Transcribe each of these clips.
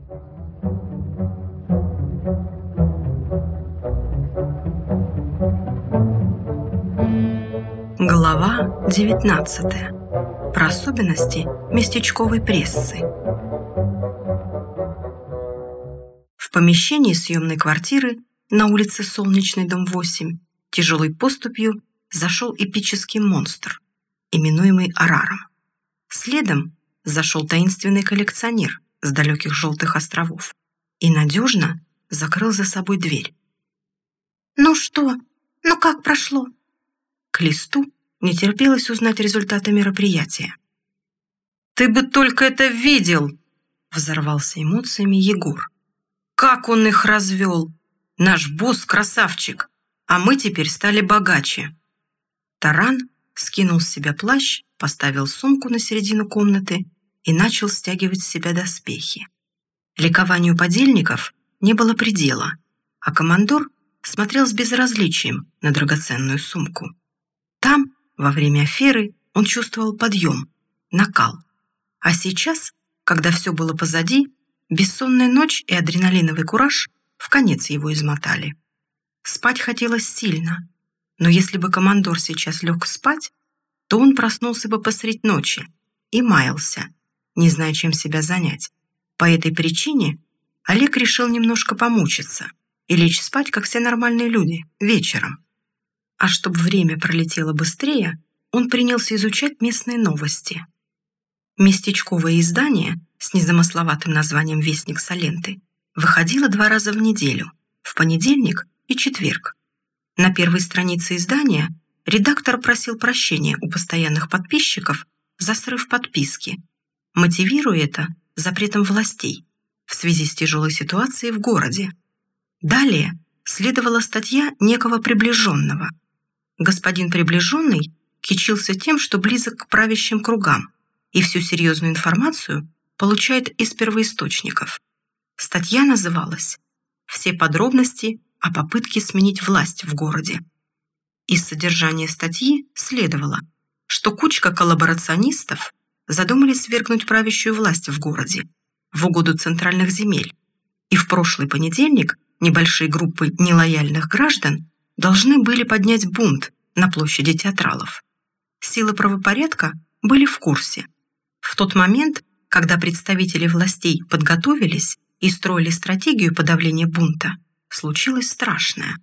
Глава 19. Про особенности местечковой прессы. В помещении съемной квартиры на улице Солнечной, дом 8, тяжелой поступью зашел эпический монстр, именуемый Араром. Следом зашел таинственный коллекционер с далеких Желтых островов и надежно закрыл за собой дверь. «Ну что? Ну как прошло?» К листу не терпелось узнать результаты мероприятия. «Ты бы только это видел!» — взорвался эмоциями Егор. «Как он их развел! Наш босс красавчик, а мы теперь стали богаче!» Таран скинул с себя плащ, поставил сумку на середину комнаты и начал стягивать с себя доспехи. Ликованию подельников не было предела, а командор смотрел с безразличием на драгоценную сумку. Там, во время аферы, он чувствовал подъем, накал. А сейчас, когда все было позади, бессонная ночь и адреналиновый кураж вконец его измотали. Спать хотелось сильно, но если бы командор сейчас лег спать, то он проснулся бы посредь ночи и маялся, не зная, чем себя занять. По этой причине Олег решил немножко помучиться и лечь спать, как все нормальные люди, вечером. А чтобы время пролетело быстрее, он принялся изучать местные новости. Местечковое издание с незамысловатым названием «Вестник Саленты» выходило 2 раза в неделю, в понедельник и четверг. На первой странице издания редактор просил прощения у постоянных подписчиков за срыв подписки, мотивируя это запретом властей в связи с тяжелой ситуацией в городе. Далее следовала статья некого приближенного. Господин приближенный кичился тем, что близок к правящим кругам и всю серьезную информацию получает из первоисточников. Статья называлась «Все подробности о попытке сменить власть в городе». Из содержания статьи следовало, что кучка коллаборационистов задумали свергнуть правящую власть в городе в угоду центральных земель, и в прошлый понедельник небольшие группы нелояльных граждан должны были поднять бунт на площади Театралов. Силы правопорядка были в курсе. В тот момент, когда представители властей подготовились и строили стратегию подавления бунта, случилось страшное.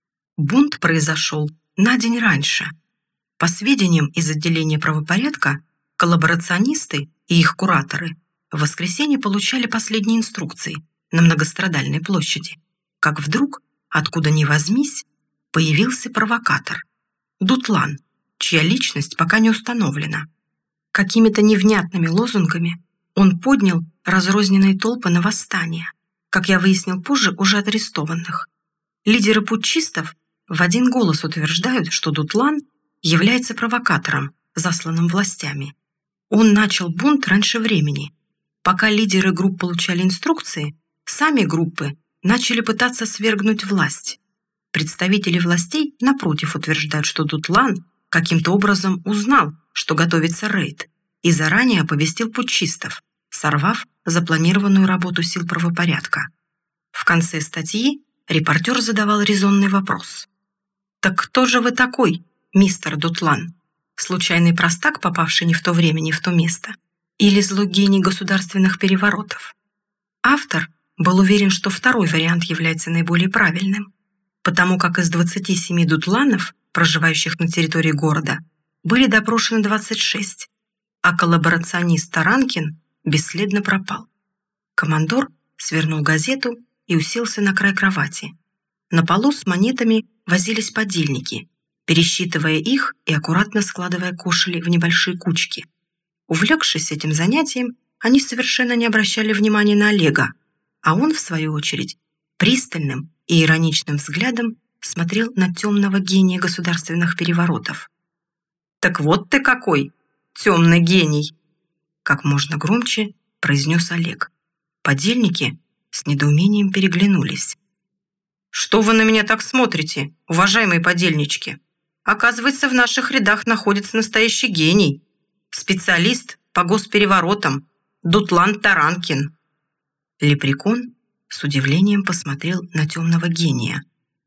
Бунт произошел на день раньше. По сведениям из отделения правопорядка, коллаборационисты и их кураторы в воскресенье получали последние инструкции на многострадальной площади, как вдруг, откуда ни возьмись, появился провокатор – Дутлан, чья личность пока не установлена. Какими-то невнятными лозунгами он поднял разрозненные толпы на восстание, как я выяснил позже, уже арестованных. Лидеры путчистов в один голос утверждают, что Дутлан является провокатором, засланным властями. Он начал бунт раньше времени. Пока лидеры групп получали инструкции, сами группы начали пытаться свергнуть власть. Представители властей, напротив, утверждают, что Дутлан каким-то образом узнал, что готовится рейд, и заранее оповестил путчистов, сорвав запланированную работу сил правопорядка. В конце статьи репортер задавал резонный вопрос. «Так кто же вы такой, мистер Дутлан? Случайный простак, попавший не в то время, не в то место? Или злой гений государственных переворотов?» Автор был уверен, что второй вариант является наиболее правильным, потому как из 27 дутланов, проживающих на территории города, были допрошены 26, а коллаборационист Таранкин бесследно пропал. Командор свернул газету и уселся на край кровати. На полу с монетами возились подельники, пересчитывая их и аккуратно складывая кошели в небольшие кучки. Увлекшись этим занятием, они совершенно не обращали внимания на Олега, а он, в свою очередь, пристальным и ироничным взглядом смотрел на темного гения государственных переворотов. «Так вот ты какой, темный гений!» Как можно громче произнес Олег. Подельники с недоумением переглянулись. «Что вы на меня так смотрите, уважаемые подельнички? Оказывается, в наших рядах находится настоящий гений, специалист по госпереворотам Дутлан Таранкин». Лепрекон с удивлением посмотрел на темного гения.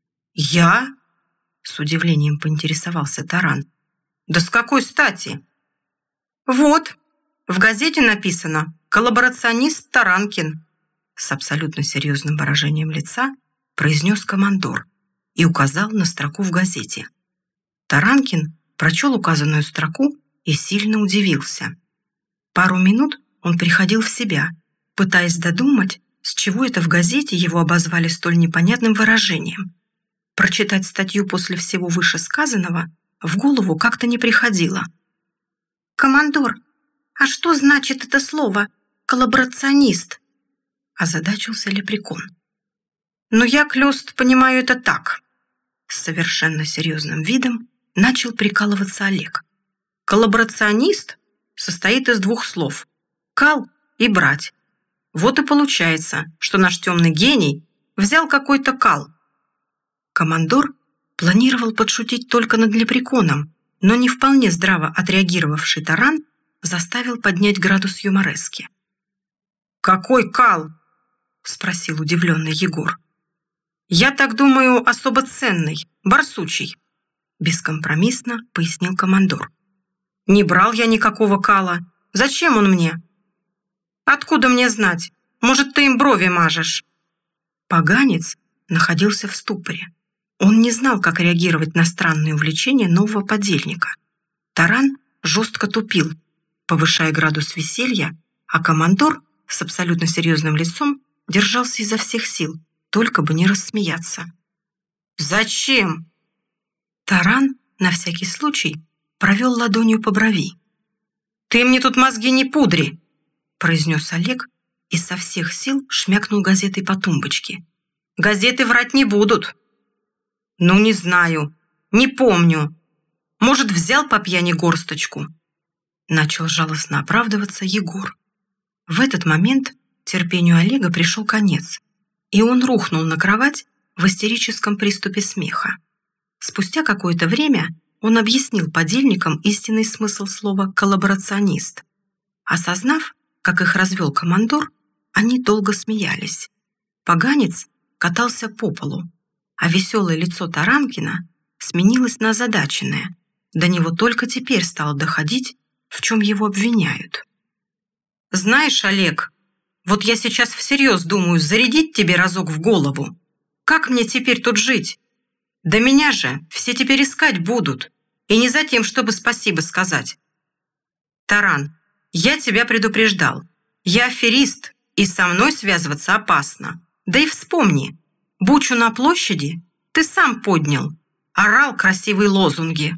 «Я?» — с удивлением поинтересовался Таран. «Да с какой стати?» «Вот, в газете написано «Коллаборационист Таранкин», с абсолютно серьезным выражением лица произнес командор и указал на строку в газете. Таранкин прочел указанную строку и сильно удивился. Пару минут он приходил в себя, пытаясь додумать, с чего это в газете его обозвали столь непонятным выражением. Прочитать статью после всего вышесказанного в голову как-то не приходило. «Командор, а что значит это слово «коллаборационист»?» озадачился Лепрекон. «Но я, Клёст, понимаю это так». С совершенно серьезным видом начал прикалываться Олег. «Коллаборационист состоит из двух слов «кал» и «брать». Вот и получается, что наш темный гений взял какой-то кал». Командор планировал подшутить только над Лепреконом, но не вполне здраво отреагировавший Таран заставил поднять градус юморески. «Какой кал?» — спросил удивленный Егор. «Я так думаю, особо ценный, барсучий», — бескомпромиссно пояснил командор. «Не брал я никакого кала. Зачем он мне?» «Откуда мне знать? Может, ты им брови мажешь?» Поганец находился в ступоре. Он не знал, как реагировать на странные увлечения нового подельника. Таран жестко тупил, повышая градус веселья, а командор с абсолютно серьезным лицом держался изо всех сил, только бы не рассмеяться. «Зачем?» Таран на всякий случай провел ладонью по брови. «Ты мне тут мозги не пудри!» произнес Олег и со всех сил шмякнул газетой по тумбочке. «Газеты врать не будут». «Ну, не знаю, не помню. Может, взял по пьяни горсточку?» Начал жалостно оправдываться Егор. В этот момент терпению Олега пришел конец, и он рухнул на кровать в истерическом приступе смеха. Спустя какое-то время он объяснил подельникам истинный смысл слова «коллаборационист». Осознав, как их развел командор, они долго смеялись. Поганец катался по полу, а веселое лицо Таранкина сменилось на озадаченное. До него только теперь стало доходить, в чем его обвиняют. «Знаешь, Олег, вот я сейчас всерьез думаю зарядить тебе разок в голову. Как мне теперь тут жить? Да меня же все теперь искать будут, и не за тем, чтобы спасибо сказать. Таран, я тебя предупреждал. Я аферист, и со мной связываться опасно. Да и вспомни, бучу на площади ты сам поднял, орал красивые лозунги.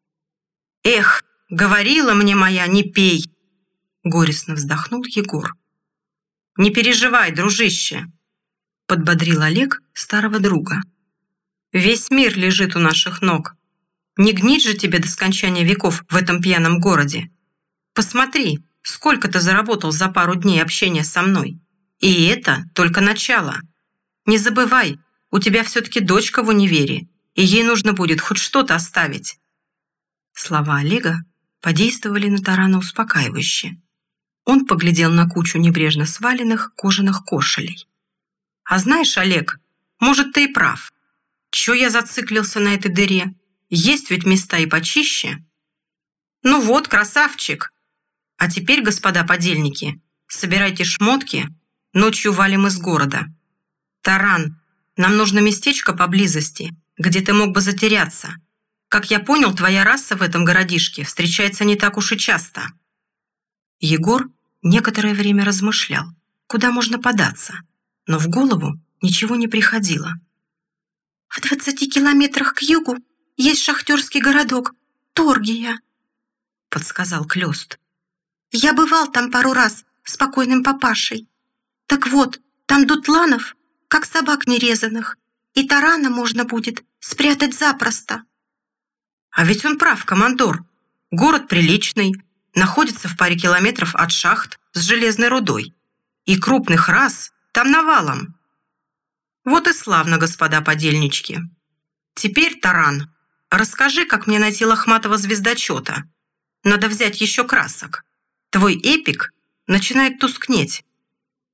Эх, говорила мне моя, не пей!» Горестно вздохнул Егор. «Не переживай, дружище!» Подбодрил Олег старого друга. «Весь мир лежит у наших ног. Не гнить же тебе до скончания веков в этом пьяном городе. Посмотри, сколько ты заработал за пару дней общения со мной. И это только начало. Не забывай, у тебя все-таки дочка в универе, и ей нужно будет хоть что-то оставить». Слова Олега подействовали на Тарана успокаивающе. Он поглядел на кучу небрежно сваленных кожаных кошелей. «А знаешь, Олег, может, ты и прав. Чё я зациклился на этой дыре? Есть ведь места и почище». «Ну вот, красавчик. А теперь, господа подельники, собирайте шмотки, ночью валим из города. Таран, нам нужно местечко поблизости, где ты мог бы затеряться. Как я понял, твоя раса в этом городишке встречается не так уж и часто». Егор некоторое время размышлял, куда можно податься, но в голову ничего не приходило. «В 20 километрах к югу есть шахтерский городок Торгия», подсказал Клёст. «Я бывал там пару раз с покойным папашей. Так вот, там дутланов, как собак нерезанных, и тарана можно будет спрятать запросто». «А ведь он прав, командор. Город приличный, находится в паре километров от шахт с железной рудой. И крупных рас там навалом. Вот и славно, господа подельнички. Теперь, Таран, расскажи, как мне найти лохматого звездочета. Надо взять еще красок. Твой эпик начинает тускнеть».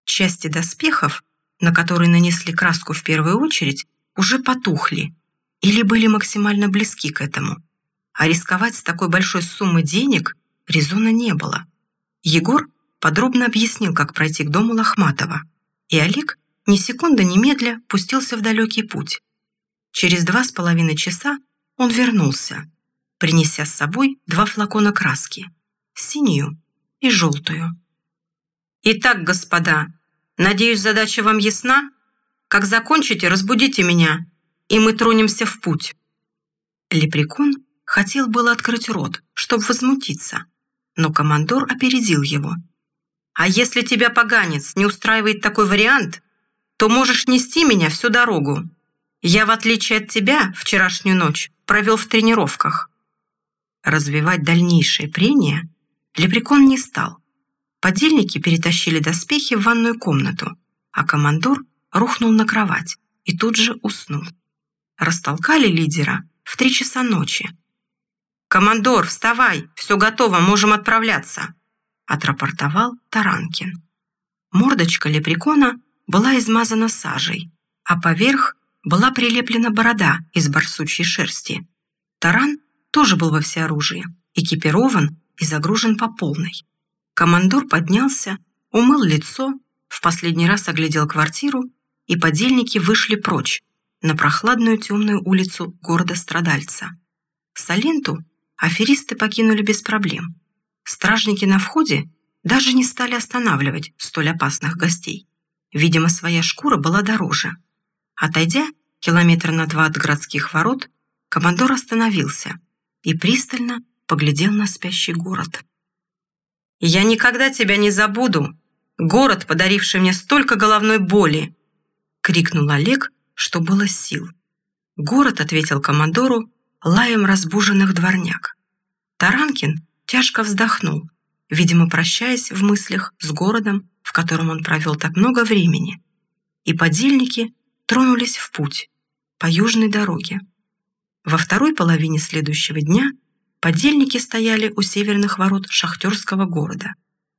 Части доспехов, на которые нанесли краску в первую очередь, уже потухли или были максимально близки к этому. А рисковать с такой большой суммой денег резона не было. Егор подробно объяснил, как пройти к дому Лохматова, и Олег ни секунды немедля пустился в далекий путь. Через 2,5 часа он вернулся, принеся с собой 2 флакона краски – синюю и желтую. «Итак, господа, надеюсь, задача вам ясна? Как закончите, разбудите меня, и мы тронемся в путь». Лепрекон хотел было открыть рот, чтобы возмутиться, но командор опередил его. «А если тебя, поганец, не устраивает такой вариант, то можешь нести меня всю дорогу. Я, в отличие от тебя, вчерашнюю ночь провел в тренировках». Развивать дальнейшее прения Лепрекон не стал. Подельники перетащили доспехи в ванную комнату, а командор рухнул на кровать и тут же уснул. Растолкали лидера в 3 часа ночи. «Командор, вставай, все готово, можем отправляться», – отрапортовал Таранкин. Мордочка Лепрекона была измазана сажей, а поверх была прилеплена борода из барсучьей шерсти. Таран тоже был во всеоружии, экипирован и загружен по полной. Командор поднялся, умыл лицо, в последний раз оглядел квартиру, и подельники вышли прочь на прохладную темную улицу города-страдальца. Саленту аферисты покинули без проблем. Стражники на входе даже не стали останавливать столь опасных гостей. Видимо, своя шкура была дороже. Отойдя 2 километра от городских ворот, командор остановился и пристально поглядел на спящий город. «Я никогда тебя не забуду, город, подаривший мне столько головной боли!» — крикнул Олег, что было сил. Город ответил командору лаем разбуженных дворняг. Таранкин тяжко вздохнул, видимо, прощаясь в мыслях с городом, в котором он провел так много времени. И подельники тронулись в путь по южной дороге. Во второй половине следующего дня подельники стояли у северных ворот шахтерского города.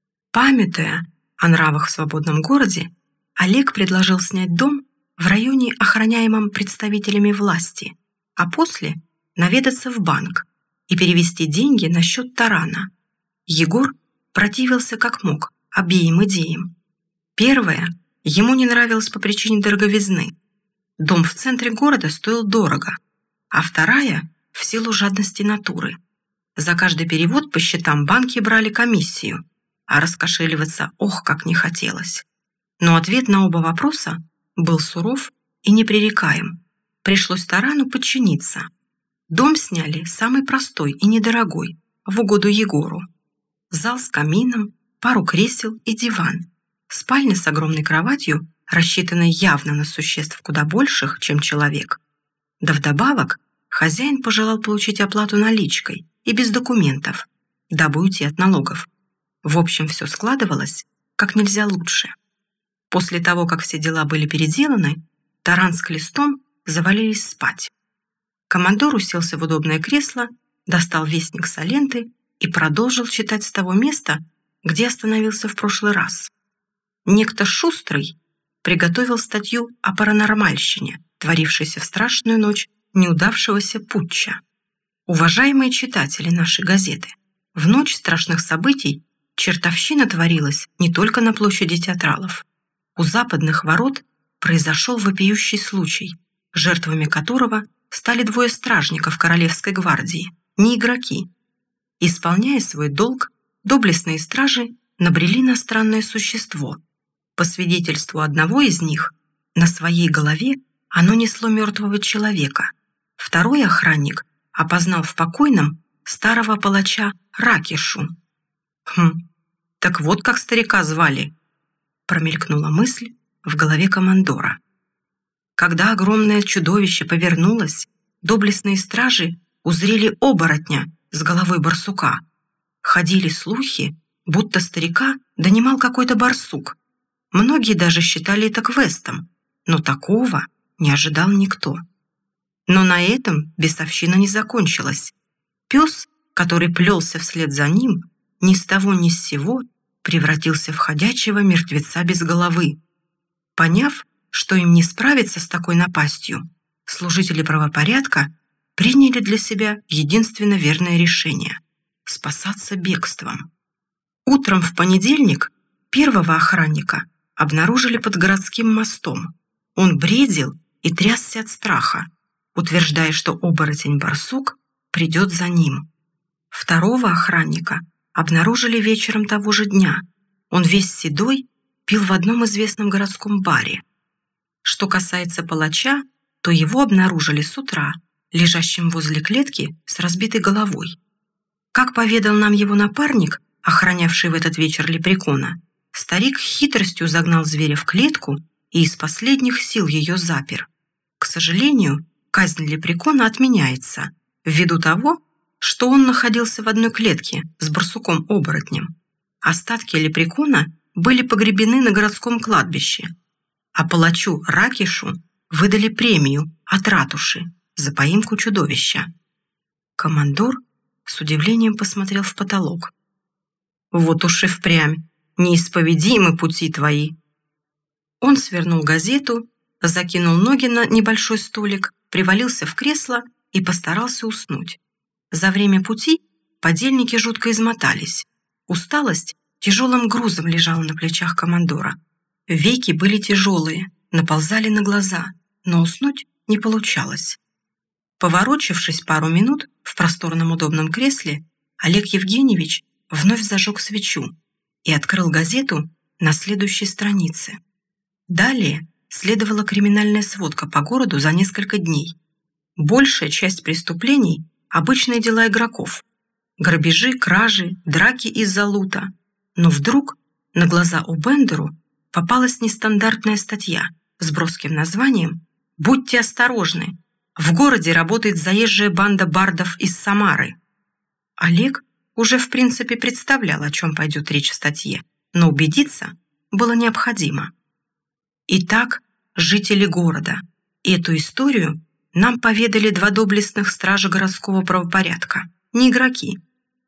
Памятуя о нравах в свободном городе, Олег предложил снять дом в районе, охраняемом представителями власти, а после наведаться в банк и перевести деньги на счет Тарана. Егор противился как мог обеим идеям. Первая ему не нравилась по причине дороговизны. Дом в центре города стоил дорого, а вторая – в силу жадности натуры. За каждый перевод по счетам банки брали комиссию, а раскошеливаться ох, как не хотелось. Но ответ на оба вопроса был суров и непререкаем. Пришлось Тарану подчиниться. Дом сняли самый простой и недорогой, в угоду Егору. Зал с камином, пару кресел и диван. Спальня с огромной кроватью, рассчитанной явно на существ куда больших, чем человек. Да вдобавок хозяин пожелал получить оплату наличкой и без документов, дабы уйти от налогов. В общем, все складывалось как нельзя лучше. После того, как все дела были переделаны, Таран с Клестом завалились спать. Командор уселся в удобное кресло, достал вестник Саленты и продолжил читать с того места, где остановился в прошлый раз. Некто Шустрый приготовил статью о паранормальщине, творившейся в страшную ночь неудавшегося путча. Уважаемые читатели нашей газеты, в ночь страшных событий чертовщина творилась не только на площади театралов. У западных ворот произошел вопиющий случай, жертвами которого стали 2 стражников Королевской гвардии, не игроки. Исполняя свой долг, доблестные стражи набрели на странное существо. По свидетельству одного из них, на своей голове оно несло мертвого человека. Второй охранник опознал в покойном старого палача Ракишу. Так вот как старика звали, промелькнула мысль в голове командора. Когда огромное чудовище повернулось, доблестные стражи узрели оборотня с головой барсука. Ходили слухи, будто старика донимал какой-то барсук. Многие даже считали это квестом, но такого не ожидал никто. Но на этом бесовщина не закончилась. Пес, который плелся вслед за ним, ни с того ни с сего превратился в ходячего мертвеца без головы. Поняв, что им не справиться с такой напастью, служители правопорядка приняли для себя единственно верное решение – спасаться бегством. Утром в понедельник первого охранника обнаружили под городским мостом. Он бредил и трясся от страха, утверждая, что оборотень-барсук придет за ним. Второго охранника обнаружили вечером того же дня. Он весь седой пил в одном известном городском баре. Что касается палача, то его обнаружили с утра, лежащим возле клетки с разбитой головой. Как поведал нам его напарник, охранявший в этот вечер лепрекона, старик хитростью загнал зверя в клетку и из последних сил ее запер. К сожалению, казнь лепрекона отменяется, ввиду того, что он находился в одной клетке с барсуком-оборотнем. Остатки лепрекона были погребены на городском кладбище, а палачу Ракишу выдали премию от ратуши за поимку чудовища. Командор с удивлением посмотрел в потолок. «Вот уж и впрямь неисповедимы пути твои!» Он свернул газету, закинул ноги на небольшой столик, привалился в кресло и постарался уснуть. За время пути подельники жутко измотались. Усталость тяжелым грузом лежала на плечах командора. Веки были тяжелые, наползали на глаза, но уснуть не получалось. Поворочившись пару минут в просторном удобном кресле, Олег Евгеньевич вновь зажег свечу и открыл газету на следующей странице. Далее следовала криминальная сводка по городу за несколько дней. Большая часть преступлений – обычные дела игроков. Грабежи, кражи, драки из-за лута. Но вдруг на глаза у Бендеру попалась нестандартная статья с броским названием «Будьте осторожны! В городе работает заезжая банда бардов из Самары». Олег уже в принципе представлял, о чем пойдет речь в статье, но убедиться было необходимо. Итак, жители города. Эту историю нам поведали два доблестных стража городского правопорядка, не игроки.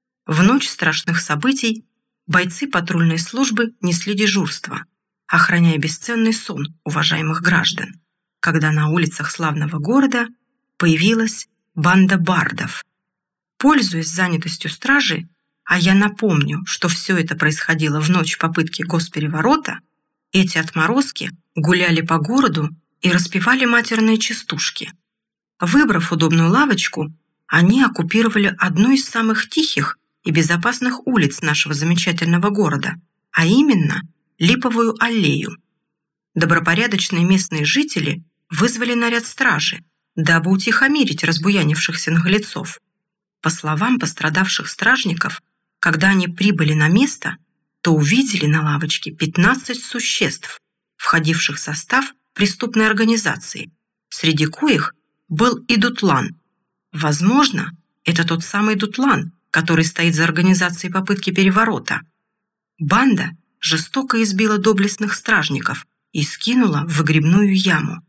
В ночь страшных событий бойцы патрульной службы несли дежурство, охраняя бесценный сон уважаемых граждан, когда на улицах славного города появилась банда бардов. Пользуясь занятостью стражи, а я напомню, что все это происходило в ночь попытки госпереворота, эти отморозки гуляли по городу и распевали матерные частушки. Выбрав удобную лавочку, они оккупировали одну из самых тихих и безопасных улиц нашего замечательного города, а именно Липовую аллею. Добропорядочные местные жители вызвали наряд стражи, дабы утихомирить разбуянившихся наглецов. По словам пострадавших стражников, когда они прибыли на место, то увидели на лавочке 15 существ, входивших в состав преступной организации, среди коих был и Дутлан. Возможно, это тот самый Дутлан, который стоит за организацией попытки переворота. Банда жестоко избила доблестных стражников и скинула в выгребную яму.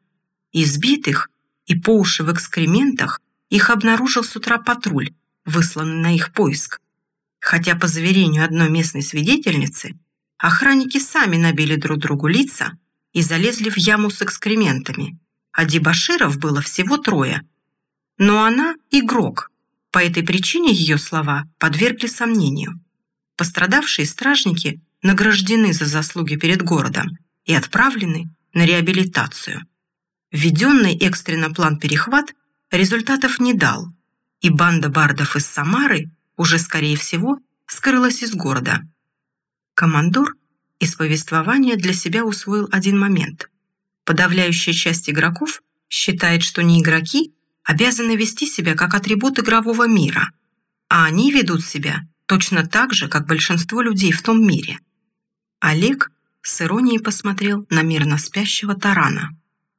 Избитых и по уши в экскрементах их обнаружил с утра патруль, высланный на их поиск. Хотя, по заверению одной местной свидетельницы, охранники сами набили друг другу лица и залезли в яму с экскрементами, а дебоширов было всего 3. Но она – игрок. По этой причине ее слова подвергли сомнению. Пострадавшие стражники награждены за заслуги перед городом и отправлены на реабилитацию. Введенный экстренно план «Перехват» результатов не дал, и банда бардов из Самары уже, скорее всего, скрылась из города. Командор из повествования для себя усвоил один момент. Подавляющая часть игроков считает, что не игроки обязаны вести себя как атрибут игрового мира, а они ведут себя точно так же, как большинство людей в том мире. Олег с иронией посмотрел на мирно спящего Тарана.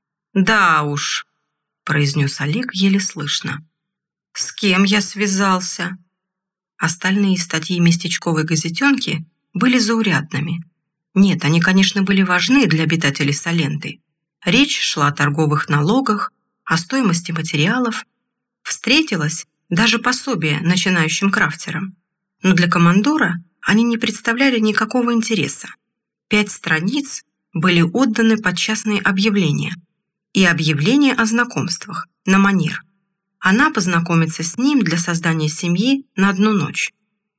«Да уж», – произнес Олег еле слышно. «С кем я связался?» Остальные статьи местечковой газетенки были заурядными. Нет, они, конечно, были важны для обитателей Саленты. Речь шла о торговых налогах, о стоимости материалов. Встретилось даже пособие начинающим крафтерам. Но для командора они не представляли никакого интереса. 5 страниц были отданы под частные объявления и объявления о знакомствах на манер. Она познакомится с ним для создания семьи на 1 ночь.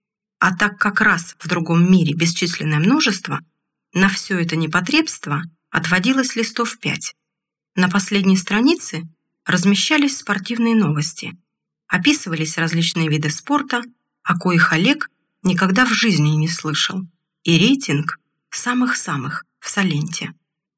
А так как раз в другом мире бесчисленное множество, на все это непотребство отводилось листов 5. На последней странице размещались спортивные новости, описывались различные виды спорта, о коих Олег никогда в жизни не слышал, и рейтинг самых-самых в Саленте.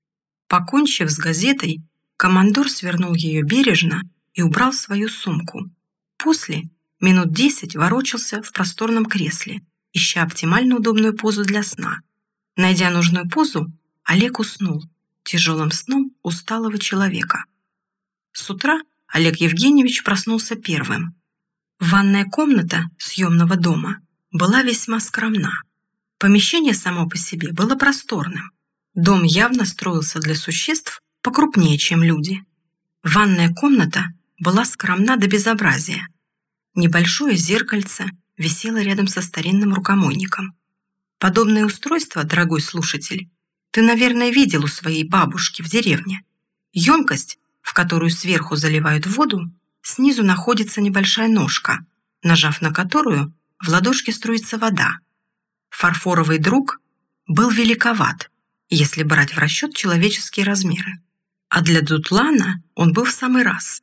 Покончив с газетой, командор свернул ее бережно и убрал в свою сумку. После минут 10 ворочался в просторном кресле, ища оптимально удобную позу для сна. Найдя нужную позу, Олег уснул тяжелым сном усталого человека. С утра Олег Евгеньевич проснулся первым. Ванная комната съемного дома была весьма скромна. Помещение само по себе было просторным. Дом явно строился для существ покрупнее, чем люди. Ванная комната была скромна до безобразия. Небольшое зеркальце висело рядом со старинным рукомойником. Подобное устройство, дорогой слушатель, ты, наверное, видел у своей бабушки в деревне. Емкость, в которую сверху заливают воду, снизу находится небольшая ножка, нажав на которую в ладошке струится вода. Фарфоровый друг был великоват, если брать в расчет человеческие размеры. А для дутлана он был в самый раз.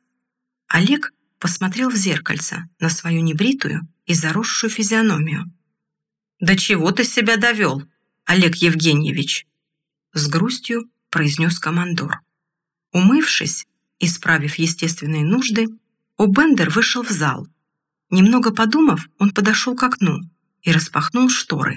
Олег посмотрел в зеркальце на свою небритую и заросшую физиономию. «Да чего ты себя довел, Олег Евгеньевич?» С грустью произнес командор. Умывшись, исправив естественные нужды, Обендер вышел в зал. Немного подумав, он подошел к окну и распахнул шторы.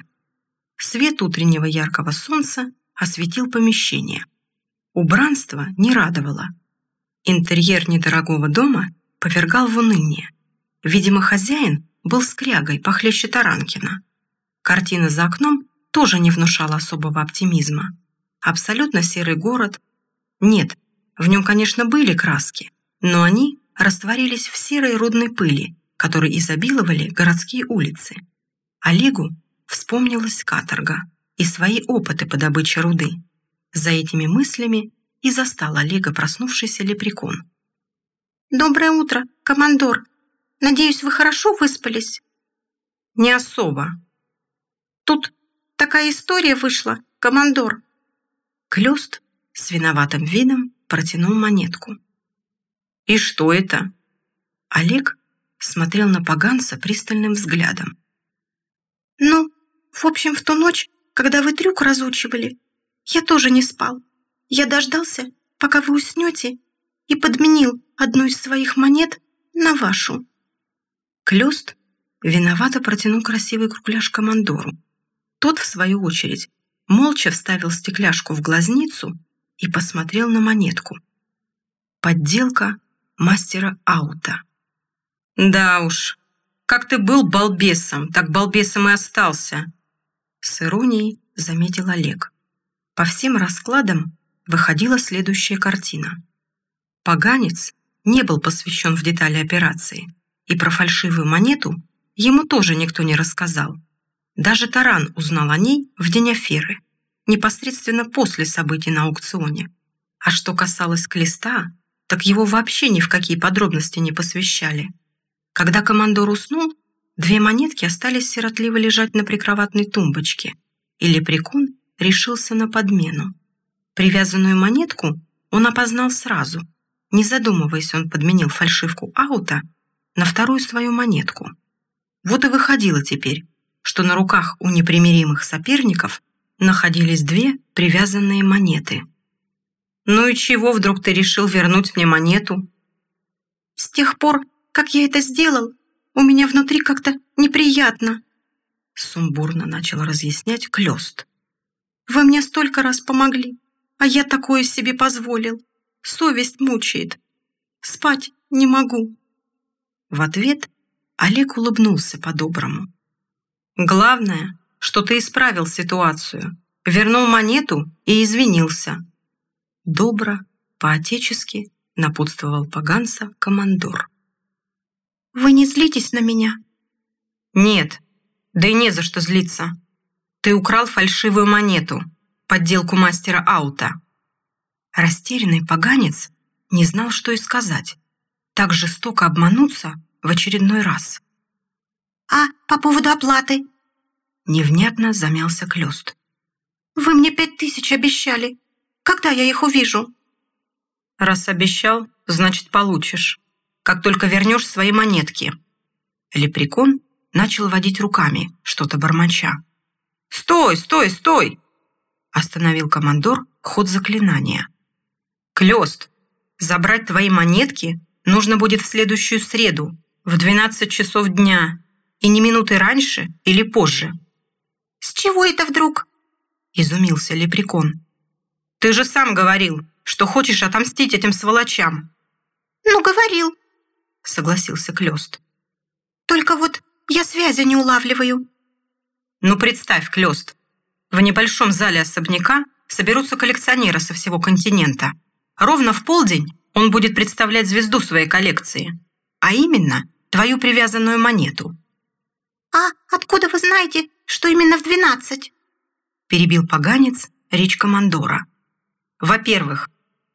Свет утреннего яркого солнца осветил помещение. Убранство не радовало. Интерьер недорогого дома повергал в уныние. Видимо, хозяин был скрягой похлеще Таранкина. Картина за окном тоже не внушала особого оптимизма. Абсолютно серый город. Нет, в нем, конечно, были краски, но они растворились в серой рудной пыли, которой изобиловали городские улицы. Олегу вспомнилась каторга и свои опыты по добыче руды. За этими мыслями и застал Олега проснувшийся лепрекон. «Доброе утро, командор. Надеюсь, вы хорошо выспались?» «Не особо. Тут такая история вышла, командор». Клёст с виноватым видом протянул монетку. «И что это?» Олег смотрел на поганца пристальным взглядом. «Ну, в общем, в ту ночь, когда вы трюк разучивали, я тоже не спал. Я дождался, пока вы уснете, и подменил одну из своих монет на вашу». Клёст виновато протянул красивый кругляш командору. Тот, в свою очередь, молча вставил стекляшку в глазницу и посмотрел на монетку. Подделка мастера Аута. «Да уж, как ты был балбесом, так балбесом и остался», с иронией заметил Олег. По всем раскладам выходила следующая картина. Поганец не был посвящен в детали операции, и про фальшивую монету ему тоже никто не рассказал. Даже Таран узнал о ней в день аферы, непосредственно после событий на аукционе. А что касалось Клёста, так его вообще ни в какие подробности не посвящали. Когда командор уснул, 2 монетки остались сиротливо лежать на прикроватной тумбочке, и лепрекон решился на подмену. Привязанную монетку он опознал сразу. Не задумываясь, он подменил фальшивку Аута на вторую свою монетку. Вот и выходило теперь, что на руках у непримиримых соперников находились 2 привязанные монеты. «Ну и чего вдруг ты решил вернуть мне монету?» «С тех пор, как я это сделал, у меня внутри как-то неприятно», сумбурно начал разъяснять Клёст. «Вы мне столько раз помогли, а я такое себе позволил. Совесть мучает. Спать не могу». В ответ Олег улыбнулся по-доброму. «Главное, что ты исправил ситуацию, вернул монету и извинился». Добро, по-отечески напутствовал поганца командор. «Вы не злитесь на меня?» «Нет, Да и не за что злиться. Ты украл фальшивую монету, подделку мастера Аута. Растерянный поганец не знал, что и сказать. Так жестоко обмануться в очередной раз. «А по поводу оплаты?» Невнятно замялся Клёст. «Вы мне 5000 обещали. Когда я их увижу?» Раз обещал, значит, получишь. Как только вернешь свои монетки. Лепрекон начал водить руками, что-то бормоча. «Стой, стой, стой!» Остановил командор ход заклинания. «Клёст, забрать твои монетки нужно будет в следующую среду, в 12 часов дня, и не минуты раньше или позже». «С чего это вдруг?» Изумился Лепрекон. «Ты же сам говорил, что хочешь отомстить этим сволочам». «Ну, говорил», — согласился Клёст. «Только вот я связи не улавливаю». Ну, представь, Клёст, в небольшом зале особняка соберутся коллекционеры со всего континента. Ровно в полдень он будет представлять звезду своей коллекции, а именно твою привязанную монету. «А откуда вы знаете, что именно в 12?» Перебил поганец речь командора. Во-первых,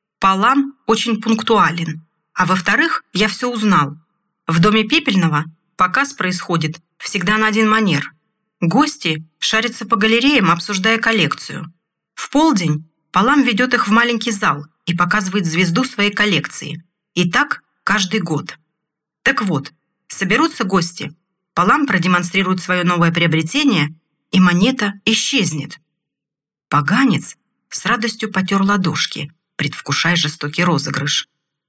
Палам очень пунктуален, а во-вторых, я все узнал. В доме Пепельного показ происходит всегда на один манер. Гости шарятся по галереям, обсуждая коллекцию. В полдень Палам ведет их в маленький зал и показывает звезду своей коллекции. И так каждый год. Так вот, соберутся гости, Палам продемонстрирует свое новое приобретение, и монета исчезнет. Поганец с радостью потер ладошки, предвкушая жестокий розыгрыш.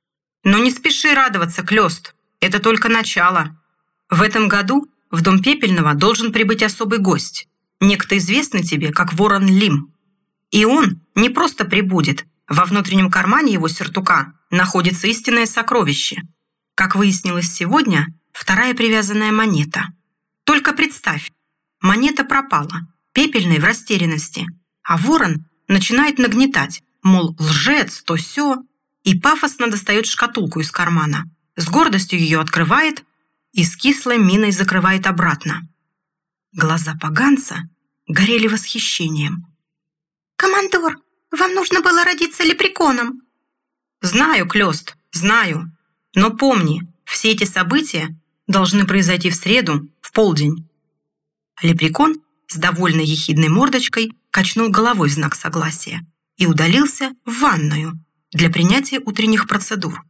Но не спеши радоваться, Клёст, это только начало. В этом году в дом Пепельного должен прибыть особый гость, некто известный тебе как Ворон Лим. И он не просто прибудет, во внутреннем кармане его сюртука находится истинное сокровище. Как выяснилось сегодня, вторая привязанная монета. Только представь, монета пропала, Пепельный в растерянности, а Ворон начинает нагнетать, мол, лжец, то сё, и пафосно достает шкатулку из кармана, с гордостью ее открывает и с кислой миной закрывает обратно. Глаза поганца горели восхищением. «Командор, вам нужно было родиться лепреконом». «Знаю, Клёст, знаю. Но помни, все эти события должны произойти в среду, в полдень». Лепрекон с довольно ехидной мордочкой качнул головой в знак согласия и удалился в ванную для принятия утренних процедур.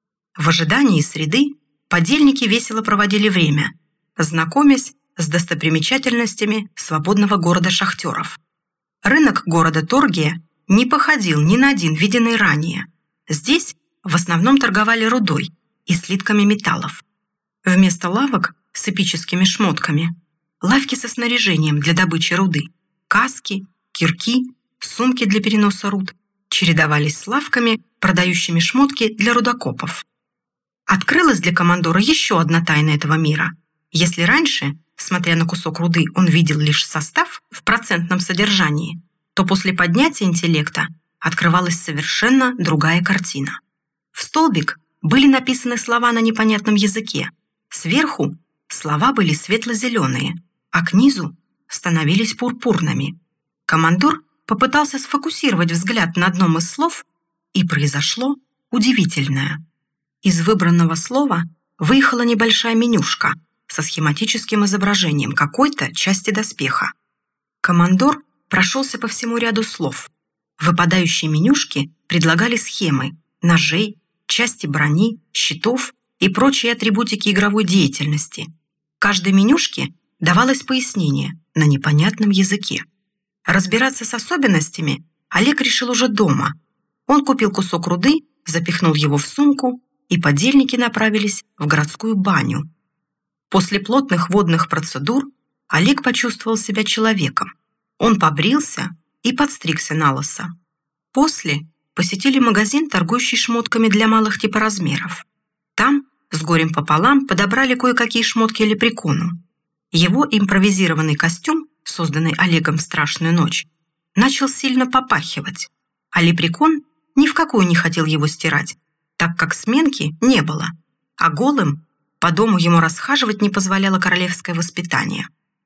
В ожидании среды подельники весело проводили время, знакомясь с достопримечательностями свободного города шахтеров. Рынок города Торгия не походил ни на один виденный ранее. Здесь в основном торговали рудой и слитками металлов. Вместо лавок с эпическими шмотками – лавки со снаряжением для добычи руды, каски, кирки, сумки для переноса руд чередовались с лавками, продающими шмотки для рудокопов. Открылась для командора еще одна тайна этого мира. Если раньше, смотря на кусок руды, он видел лишь состав в процентном содержании, то после поднятия интеллекта открывалась совершенно другая картина. В столбик были написаны слова на непонятном языке. Сверху слова были светло-зеленые, а к низу становились пурпурными. Командор попытался сфокусировать взгляд на одном из слов, и произошло удивительное. Из выбранного слова выехала небольшая менюшка со схематическим изображением какой-то части доспеха. Командор прошелся по всему ряду слов. Выпадающие менюшки предлагали схемы ножей, части брони, щитов и прочие атрибутики игровой деятельности. Каждой менюшке давалось пояснение на непонятном языке. Разбираться с особенностями Олег решил уже дома. Он купил кусок руды, запихнул его в сумку, и подельники направились в городскую баню. После плотных водных процедур Олег почувствовал себя человеком. Он побрился и подстригся налысо. После посетили магазин, торгующий шмотками для малых типа размеров. Там, с горем пополам, подобрали кое-какие шмотки лепрекону. Его импровизированный костюм, созданный Олегом в страшную ночь, начал сильно попахивать, а лепрекон ни в какую не хотел его стирать, так как сменки не было, а голым по дому ему расхаживать не позволяло королевское воспитание.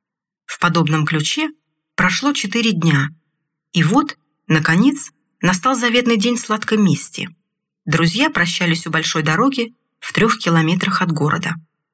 В подобном ключе прошло 4 дня. И вот, наконец, настал заветный день сладкой мести. Друзья прощались у большой дороги в 3 километрах от города.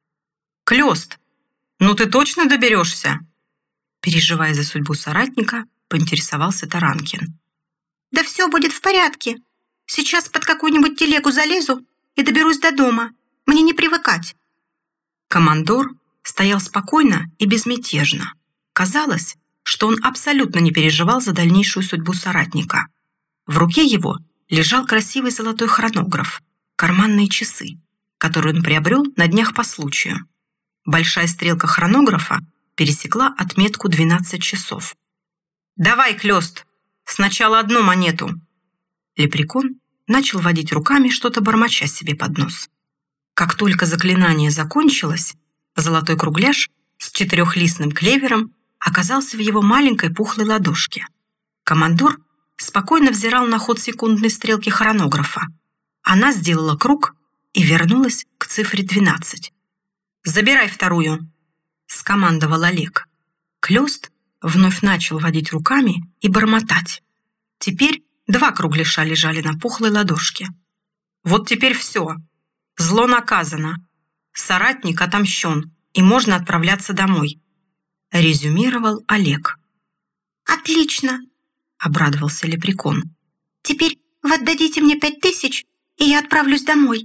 «Клёст, ну ты точно доберешься?» Переживая за судьбу соратника, поинтересовался Таранкин. «Да все будет в порядке. Сейчас под какую-нибудь телегу залезу и доберусь до дома. Мне не привыкать». Командор стоял спокойно и безмятежно. Казалось, что он абсолютно не переживал за дальнейшую судьбу соратника. В руке его лежал красивый золотой хронограф, карманные часы, которые он приобрел на днях по случаю. Большая стрелка хронографа пересекла отметку 12 часов. «Давай, Клёст, сначала 1 монету». Лепрекон начал водить руками, что-то бормоча себе под нос. Как только заклинание закончилось, золотой кругляш с 4-листным клевером оказался в его маленькой пухлой ладошке. Командор спокойно взирал на ход секундной стрелки хронографа. Она сделала круг и вернулась к цифре 12. «Забирай 2-ю», — скомандовал Олег. Клёст вновь начал водить руками и бормотать. Теперь 2 кругляша лежали на пухлой ладошке. «Вот теперь все. Зло наказано. Соратник отомщен, и можно отправляться домой», — резюмировал Олег. «Отлично», — обрадовался Лепрекон. «Теперь вы отдадите мне 5000, и я отправлюсь домой».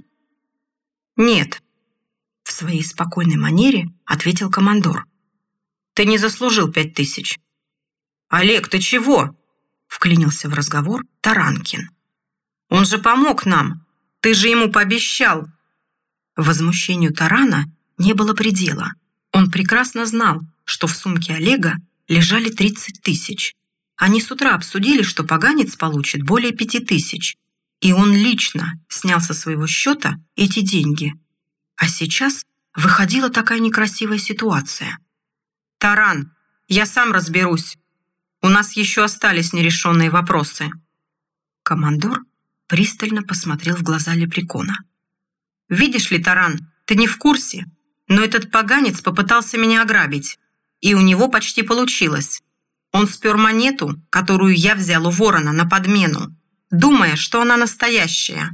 «Нет», — в своей спокойной манере ответил командор. «Ты не заслужил 5000». «Олег, ты чего?» — вклинился в разговор Таранкин. «Он же помог нам. Ты же ему пообещал». Возмущению Тарана не было предела. Он прекрасно знал, что в сумке Олега лежали 30 000. Они с утра обсудили, что поганец получит более 5000, и он лично снял со своего счета эти деньги. А сейчас выходила такая некрасивая ситуация. «Таран, я сам разберусь. У нас еще остались нерешенные вопросы». Командор пристально посмотрел в глаза Лепрекона. «Видишь ли, Таран, ты не в курсе, но этот поганец попытался меня ограбить, и у него почти получилось. Он спер монету, которую я взял у ворона на подмену, думая, что она настоящая».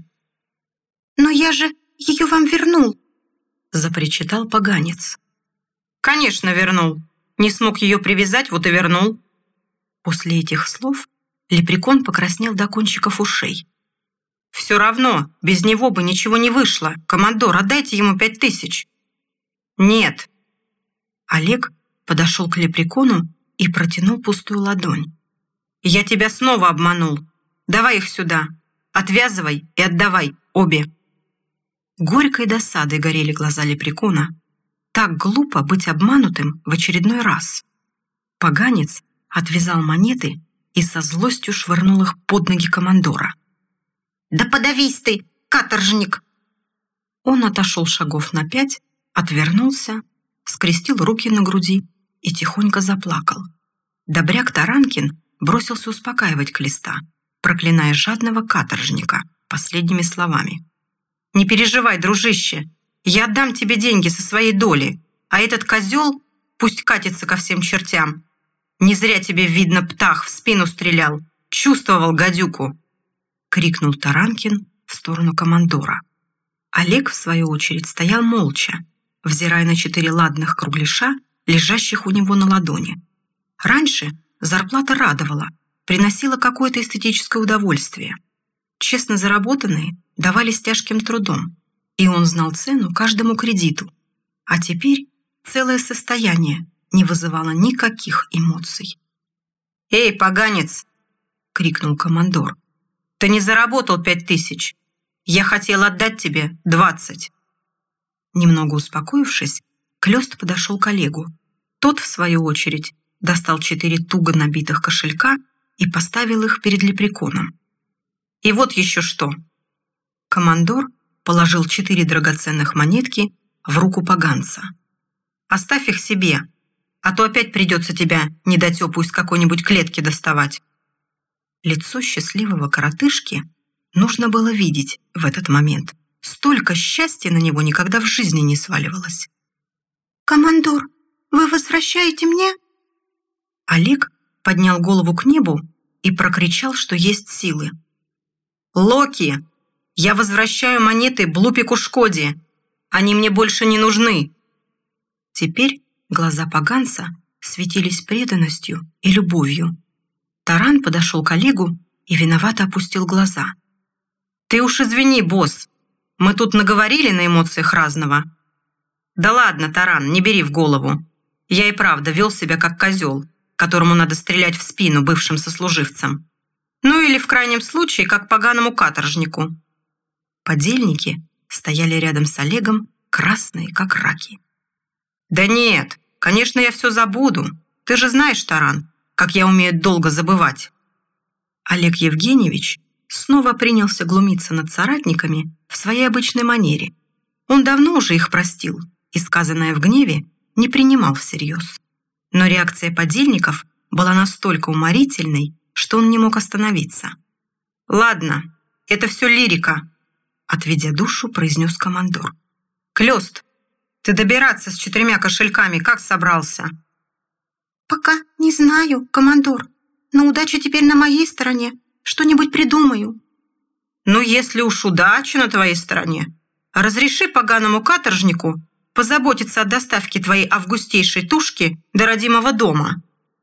«Но я же ее вам вернул», — запричитал поганец. «Конечно, вернул. Не смог ее привязать, вот и вернул». После этих слов Лепрекон покраснел до кончиков ушей. «Все равно, без него бы ничего не вышло. Командор, отдайте ему 5000». «Нет». Олег подошел к Лепрекону и протянул пустую ладонь. «Я тебя снова обманул. Давай их сюда. Отвязывай и отдавай обе». Горькой досадой горели глаза Лепрекона. Так глупо быть обманутым в очередной раз. Поганец отвязал монеты и со злостью швырнул их под ноги командора. «Да подавись ты, каторжник!» Он отошел шагов на 5, отвернулся, скрестил руки на груди и тихонько заплакал. Добряк Таранкин бросился успокаивать Клеста, проклиная жадного каторжника последними словами. «Не переживай, дружище, я отдам тебе деньги со своей доли, а этот козел пусть катится ко всем чертям. Не зря тебе, видно, птах в спину стрелял, чувствовал гадюку!» — крикнул Таранкин в сторону командора. Олег, в свою очередь, стоял молча, взирая на 4 ладных кругляша, лежащих у него на ладони. Раньше зарплата радовала, приносила какое-то эстетическое удовольствие. Честно заработанные давались тяжким трудом, и он знал цену каждому кредиту. А теперь целое состояние не вызывало никаких эмоций. «Эй, поганец!» — крикнул командор. «Ты не заработал 5000. Я хотел отдать тебе 20». Немного успокоившись, Клёст подошел к Олегу. Тот, в свою очередь, достал 4 туго набитых кошелька и поставил их перед Лепреконом. «И вот еще что». Командор положил 4 драгоценных монетки в руку поганца. «Оставь их себе, а то опять придется тебя, недотепу, из какой-нибудь клетки доставать». Лицо счастливого коротышки нужно было видеть в этот момент. Столько счастья на него никогда в жизни не сваливалось. «Командор, вы возвращаете мне?» Олег поднял голову к небу и прокричал, что есть силы. «Локи, я возвращаю монеты Блупику Шкоде. Они мне больше не нужны». Теперь глаза поганца светились преданностью и любовью. Таран подошел к Олегу и виновато опустил глаза. «Ты уж извини, босс, мы тут наговорили на эмоциях разного». «Да ладно, Таран, не бери в голову. Я и правда вел себя как козел, которому надо стрелять в спину бывшим сослуживцам. Ну или в крайнем случае, как поганому каторжнику». Подельники стояли рядом с Олегом, красные, как раки. «Да нет, конечно, я все забуду. Ты же знаешь, Таран, как я умею долго забывать». Олег Евгеньевич снова принялся глумиться над соратниками в своей обычной манере. Он давно уже их простил и, сказанное в гневе, не принимал всерьез. Но реакция подельников была настолько уморительной, что он не мог остановиться. «Ладно, это все лирика», — отведя душу, произнес командор. «Клёст, ты добираться с 4 кошельками как собрался?» «Пока не знаю, командор, но удача теперь на моей стороне. Что-нибудь придумаю». «Ну, если уж удача на твоей стороне, разреши поганому каторжнику позаботиться о доставке твоей августейшей тушки до родимого дома».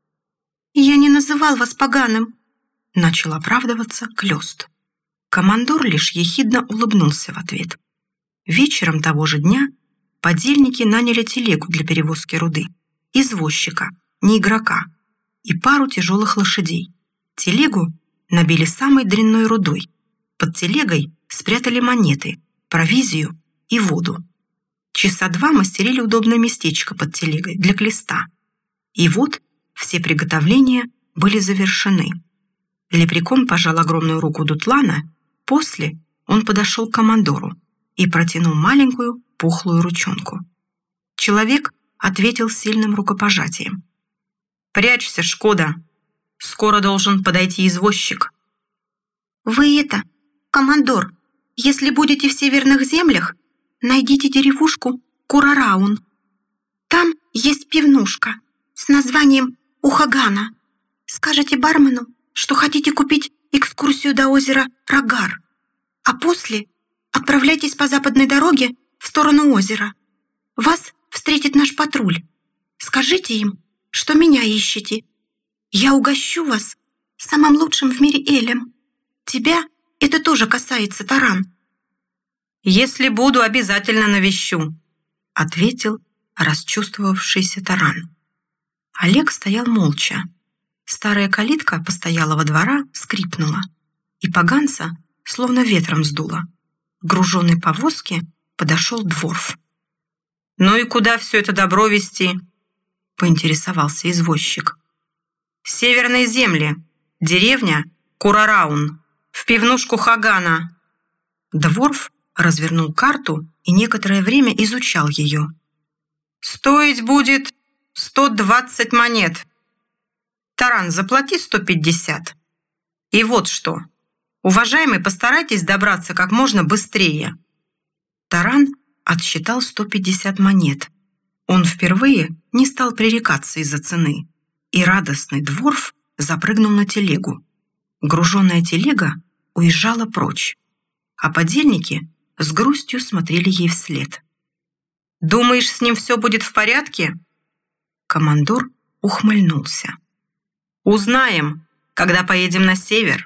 «Я не называл вас поганым», — начал оправдываться Клёст. Командор лишь ехидно улыбнулся в ответ. Вечером того же дня подельники наняли телегу для перевозки руды, извозчика, не игрока, и пару тяжелых лошадей. Телегу набили самой дрянной рудой. Под телегой спрятали монеты, провизию и воду. Часа 2 мастерили удобное местечко под телегой для клеста. И вот все приготовления были завершены. Лепрекон пожал огромную руку Дутлана, после он подошел к командору и протянул маленькую пухлую ручонку. Человек ответил сильным рукопожатием. «Прячься, Шкода! Скоро должен подойти извозчик». «Вы это, командор, если будете в северных землях, найдите деревушку Курараун. Там есть пивнушка с названием Ухагана. Скажите бармену, что хотите купить экскурсию до озера Рагар, а после отправляйтесь по западной дороге в сторону озера. Вас встретит наш патруль. Скажите им, что меня ищете. Я угощу вас самым лучшим в мире элем. Тебя это тоже касается, Таран». «Если буду, обязательно навещу», — ответил расчувствовавшийся Таран. Олег стоял молча. Старая калитка постоялого двора скрипнула, и поганца словно ветром сдуло. К груженной повозке подошел Дворф. «Ну и куда все это добро везти?» — поинтересовался извозчик. «Северные земли, деревня Курараун, в пивнушку Хагана». Дворф развернул карту и некоторое время изучал ее. «Стоить будет 120 монет. Таран, заплати 150. И вот что. Уважаемый, постарайтесь добраться как можно быстрее». Таран отсчитал 150 монет. Он впервые не стал пререкаться из-за цены, и радостный Дворф запрыгнул на телегу. Груженная телега уезжала прочь, а подельники с грустью смотрели ей вслед. «Думаешь, с ним все будет в порядке?» Командор ухмыльнулся. «Узнаем, когда поедем на север».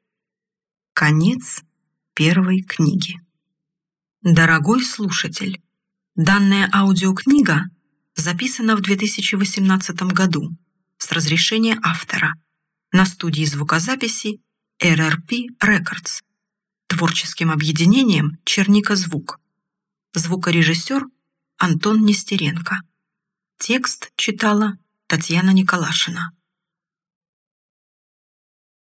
Конец первой книги. Дорогой слушатель, данная аудиокнига записана в 2018 году с разрешения автора на студии звукозаписи RRP Records, творческим объединением «Черника Звук». Звукорежиссер Антон Нестеренко. Текст читала Татьяна Николашина.